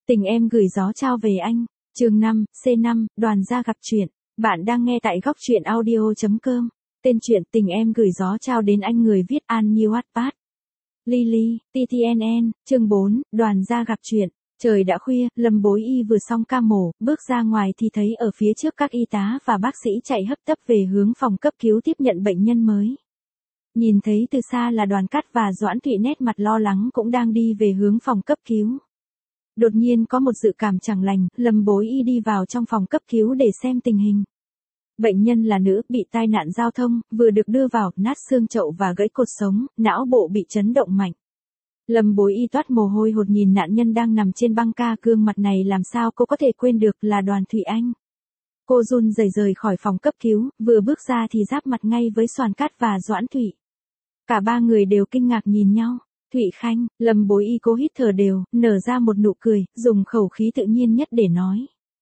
Tình em gửi gió trao về anh. Chương 5, C5, đoàn gia gặp chuyện. Bạn đang nghe tại góc truyện audio.com. Tên truyện Tình em gửi gió trao đến anh, người viết An Như Wattpad. Lily, TTNN, chương 4, đoàn gia gặp chuyện. Trời đã khuya, Lâm Bối Y vừa xong ca mổ, bước ra ngoài thì thấy ở phía trước các y tá và bác sĩ chạy hấp tấp về hướng phòng cấp cứu tiếp nhận bệnh nhân mới. Nhìn thấy từ xa là Đoàn Cát và Doãn Thụy nét mặt lo lắng cũng đang đi về hướng phòng cấp cứu. Đột nhiên có một dự cảm chẳng lành, Lâm Bối Y đi vào trong phòng cấp cứu để xem tình hình. Bệnh nhân là nữ, bị tai nạn giao thông, vừa được đưa vào, nát xương chậu và gãy cột sống, não bộ bị chấn động mạnh. Lâm Bối Y toát mồ hôi hột nhìn nạn nhân đang nằm trên băng ca, gương mặt này làm sao cô có thể quên được, là Đoàn Thụy Anh. Cô run rẩy rời khỏi phòng cấp cứu, vừa bước ra thì giáp mặt ngay với Soàn Cát và Doãn Thụy. Cả ba người đều kinh ngạc nhìn nhau. Thụy Khanh, Lâm Bối Y cố hít thở đều, nở ra một nụ cười, dùng khẩu khí tự nhiên nhất để nói.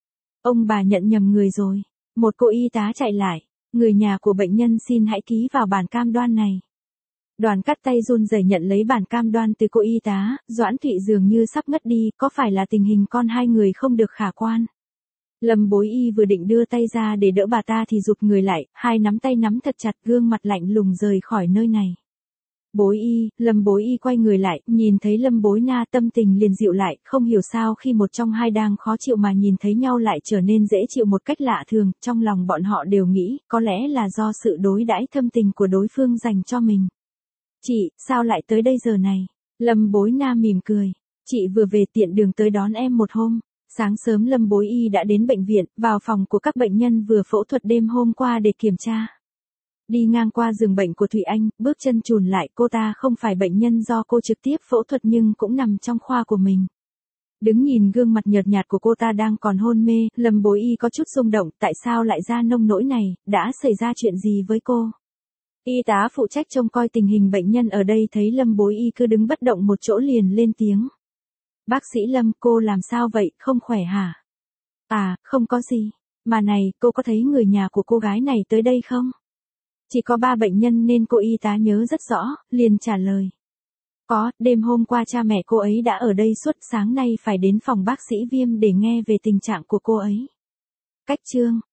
Ông bà nhận nhầm người rồi. Một cô y tá chạy lại. Người nhà của bệnh nhân xin hãy ký vào bản cam đoan này. Đoàn Cát tay run rẩy nhận lấy bản cam đoan từ cô y tá. Doãn Thụy dường như sắp ngất đi, có phải là tình hình con hai người không được khả quan? Lâm Bối Y vừa định đưa tay ra để đỡ bà ta thì rụt người lại, hai nắm tay nắm thật chặt, gương mặt lạnh lùng rời khỏi nơi này. Bối Y, Lâm Bối Y quay người lại, nhìn thấy Lâm Bối Na, tâm tình liền dịu lại, không hiểu sao khi một trong hai đang khó chịu mà nhìn thấy nhau lại trở nên dễ chịu một cách lạ thường, trong lòng bọn họ đều nghĩ, có lẽ là do sự đối đãi thâm tình của đối phương dành cho mình. Chị, sao lại tới đây giờ này? Lâm Bối Na mỉm cười. Chị vừa về tiện đường tới đón em một hôm. Sáng sớm Lâm Bối Y đã đến bệnh viện, vào phòng của các bệnh nhân vừa phẫu thuật đêm hôm qua để kiểm tra. Đi ngang qua giường bệnh của Thụy Anh, bước chân chùn lại, cô ta không phải bệnh nhân do cô trực tiếp phẫu thuật nhưng cũng nằm trong khoa của mình. Đứng nhìn gương mặt nhợt nhạt của cô ta đang còn hôn mê, Lâm Bối Y có chút rung động, tại sao lại ra nông nỗi này, đã xảy ra chuyện gì với cô? Y tá phụ trách trông coi tình hình bệnh nhân ở đây thấy Lâm Bối Y cứ đứng bất động một chỗ liền lên tiếng. Bác sĩ Lâm, cô làm sao vậy, không khỏe hả? À, không có gì. Mà này, cô có thấy người nhà của cô gái này tới đây không? Chỉ có 3 bệnh nhân nên cô y tá nhớ rất rõ, liền trả lời. Có, đêm hôm qua cha mẹ cô ấy đã ở đây suốt, sáng nay phải đến phòng bác sĩ Viêm để nghe về tình trạng của cô ấy. Cách chương,